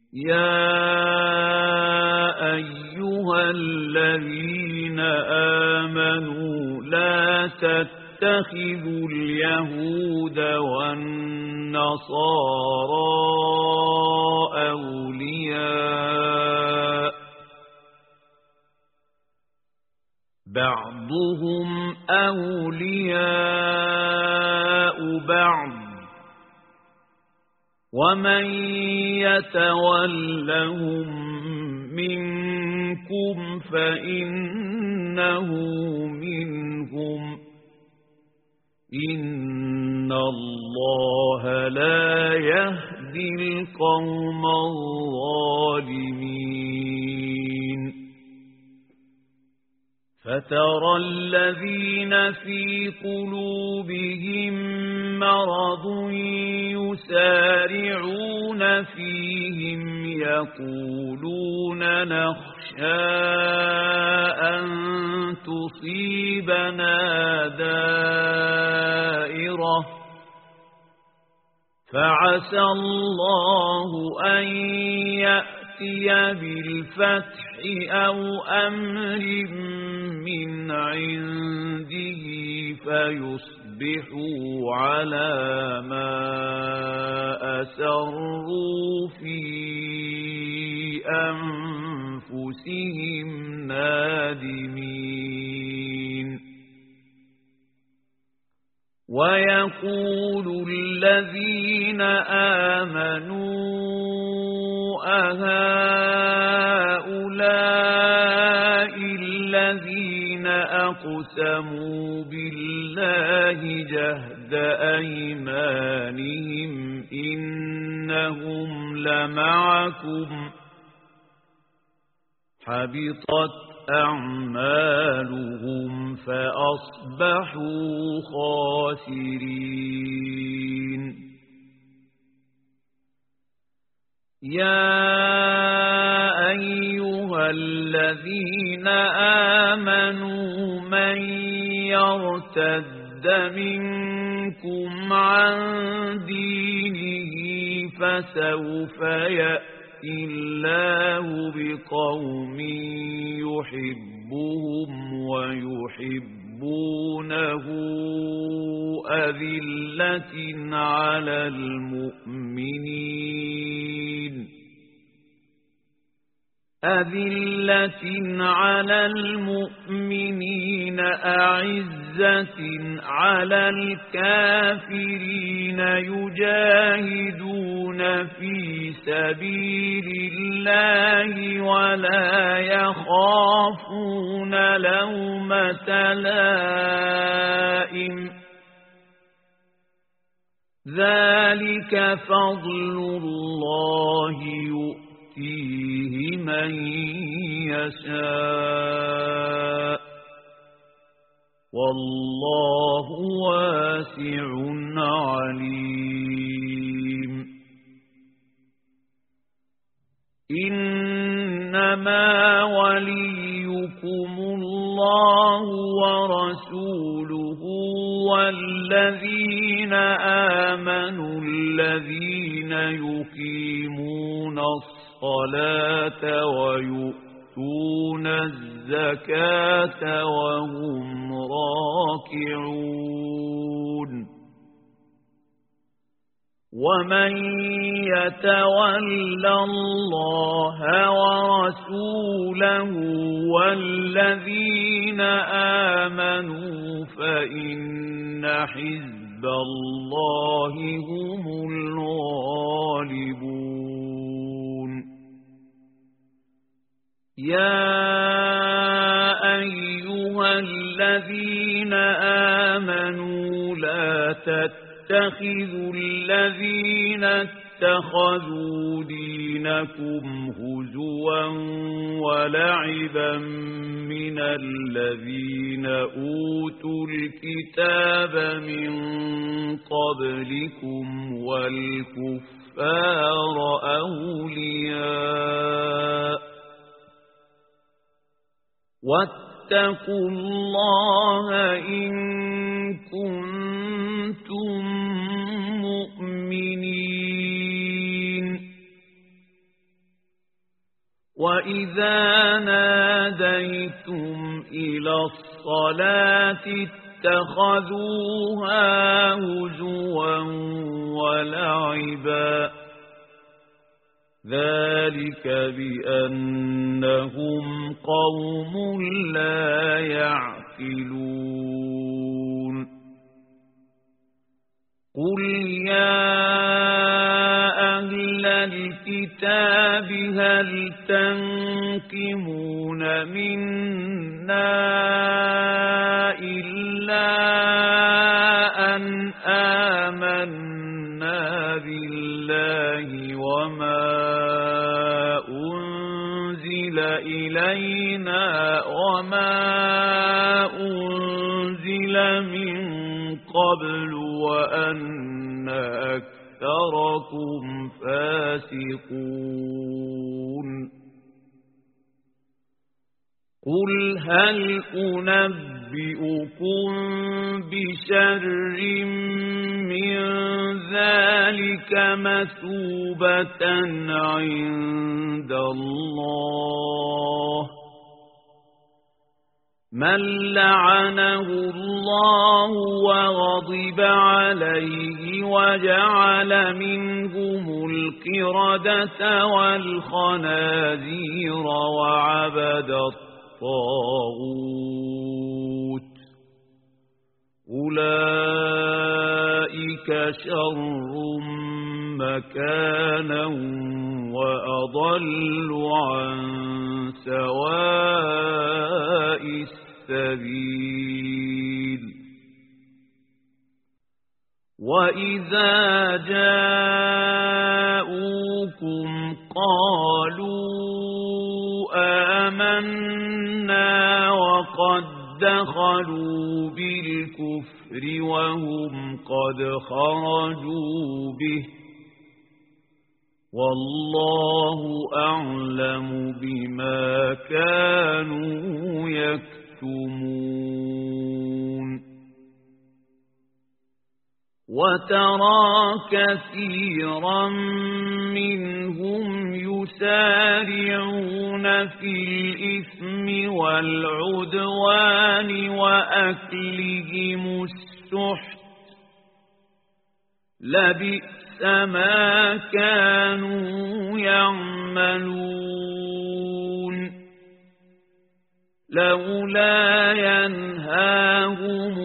يا أيها الذين آمنوا لا تتخذوا اليهود والنصارى أولياء بعضهم أولياء بعض ومن يتولهم منكم فإنه منهم إن الله لا يهدي القوم الظالمين فترى الذين في قلوبهم مرض يسارعون فيهم يقولون نخشى أن تصيبنا دائرة فعسى الله أن يأتي بالفتح أو أمر من عنده فيصبحوا على ما أسروا في أنفسهم نادمين ويقول الذين آمنوا أهؤلاء الذين أقسموا بالله جهد أيمانهم إنهم لمعكم حبطت أعمالهم فأصبحوا خاسرين يا أيها الذين آمنوا من يرتد منكم عن دينه فسوف يأتي الله بقوم يحبهم ويحبونه أذلة على المؤمنين أعزة على الكافرين يجاهدون في سبيل الله ولا يخافون لومة لائم ذلك فضل الله يؤتيه من يشاء والله واسع عليم إنما وليكم الله ورسوله والذين آمنوا الذين يقيمون الصلاة ويؤتون الزكاة وهم راكعون ومن يتول الله ورسوله والذين آمنوا فإن حزب الله هم الغالبون يا أيها الذين آمنوا لا تتخذوا الذين اتخذوا دينكم هزوا ولعبا من الذين أوتوا الكتاب من قبلكم والكفار أولياء واتقوا الله إن كنتم مؤمنين وَإِذَا نَادَيْتُمْ إِلَى الصَّلَاةِ اتَّخَذُوهَا هُزُوًا وَلَعِبًا ذَلِكَ بِأَنَّهُمْ قَوْمٌ لَّا يَعْقِلُونَ قُلْ يَا أَهْلَ الْكِتَابِ هَلْ تَنقِمُونَ مِنَّا إِلَّا أَنْ آمَنَّا بِاللَّهِ وَمَا أُنزِلَ إِلَيْنَا وَمَا أُنزِلَ مِن قَبْلُ وَأَنَّ أَكْثَرَكُمْ فَاسِقُونَ قُلْ هَلْ أُنَبِّئُكُم بِشَرٍّ مِّن ذَلِكَ مَثُوبَةً عِندَ اللَّهِ مَن لَّعَنَهُ اللَّهُ وَغَضِبَ عَلَيْهِ وَجَعَلَ مِنْهُمُ الْقِرَدَةَ وَالْخَنَازِيرَ وَعَبَدَ الطَّاغُوتَ أُولَئِكَ شَرٌّ مَكَانًا وَأَضَلُّ عَن سَوَاءِ السَّبِيلِ وَإِذَا جَاءُوكُمْ قَالُوا آمَنَّا وَقَدْ دَخَلُوا بِالْكُفْرِ وَهُمْ قَدْ خَرَجُوا بِهِ وَاللَّهُ أَعْلَمُ بِمَا كَانُوا يَكْتُمُونَ وَتَرَى كَثِيرًا مِّنْهُمْ يُسَارِعُونَ فِي الْإِثْمِ وَالْعُدْوَانِ وَأَكْلِهِمُ السُّحْتَ لَبِئْسَ مَا كَانُوا يَعْمَلُونَ لَوْلَا يَنْهَاهُمُ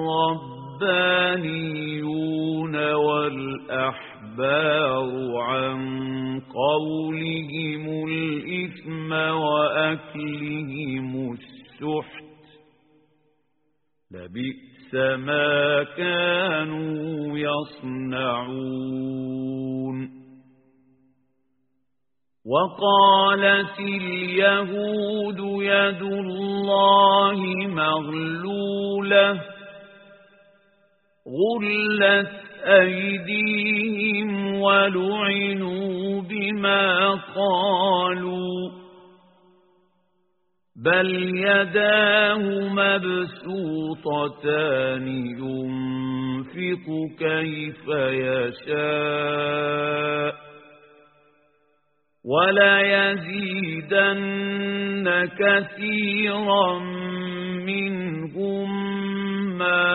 الرَّبَّانِيُّونَ وَالْأَحْبَارُ عَنْ قَوْلِهِمُ الْإِثْمَ وَأَكْلِهِمُ السُّحْتَ لَبِئْسَ مَا كَانُوا يَصْنَعُونَ وَقَالَتِ الْيَهُودُ يَدُ اللَّهِ مَغْلُولَةٌ غُلَّتْ أَيْدِيهِمْ وَلُعِنُوا بِمَا قَالُوا بَلْ يَدَاهُ مَبْسُوطَتَانِ يُنْفِقُ كَيْفَ يَشَاءُ وَلَيَزِيدَنَّ كَثِيرًا مِّنْهُم مَّا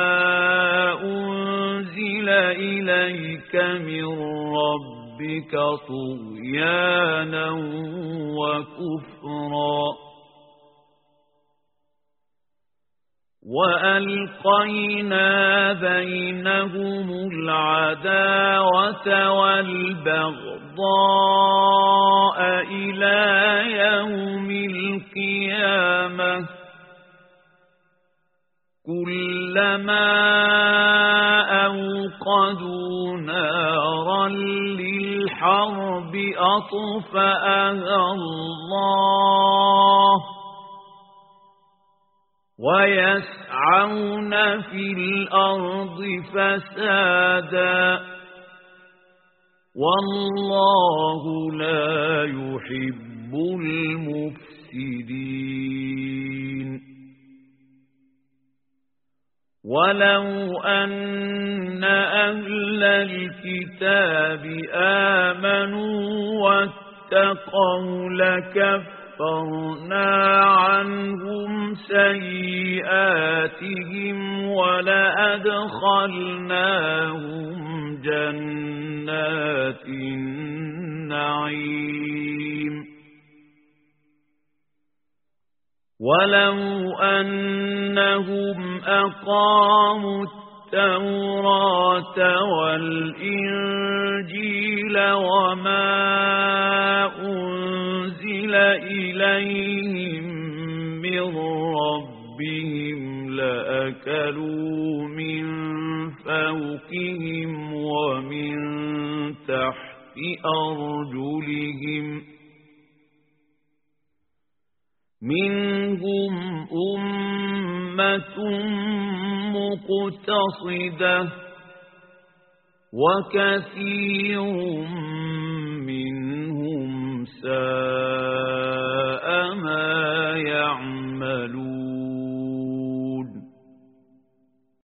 أُنزِلَ إِلَيْكَ مِن رَّبِّكَ طُغْيَانًا وَكُفْرًا وَأَلْقَيْنَا بَيْنَهُمُ الْعَدَاوَةَ وَالْبَغْضَاءَ إِلَى يَوْمِ الْقِيَامَةِ كُلَّمَا أَوْقَدُوا نَارًا لِلْحَرْبِ أَطْفَأَهَا اللَّهُ وَيَسْعَوْنَ فِي الْأَرْضِ فَسَادًا وَاللَّهُ لَا يُحِبُّ الْمُفْسِدِينَ وَلَوْ أَنَّ أَهْلَ الْكِتَابِ آمَنُوا اتقوا لكفرنا عنهم سيئاتهم ولأدخلناهم جنات النعيم ولو أنهم أقاموا التوراة والإنجيل وما أنزل إليهم من ربهم لأكلوا من فوقهم ومن تحت أرجلهم منهم أمة مقتصدة وكثير منهم ساء ما يعملون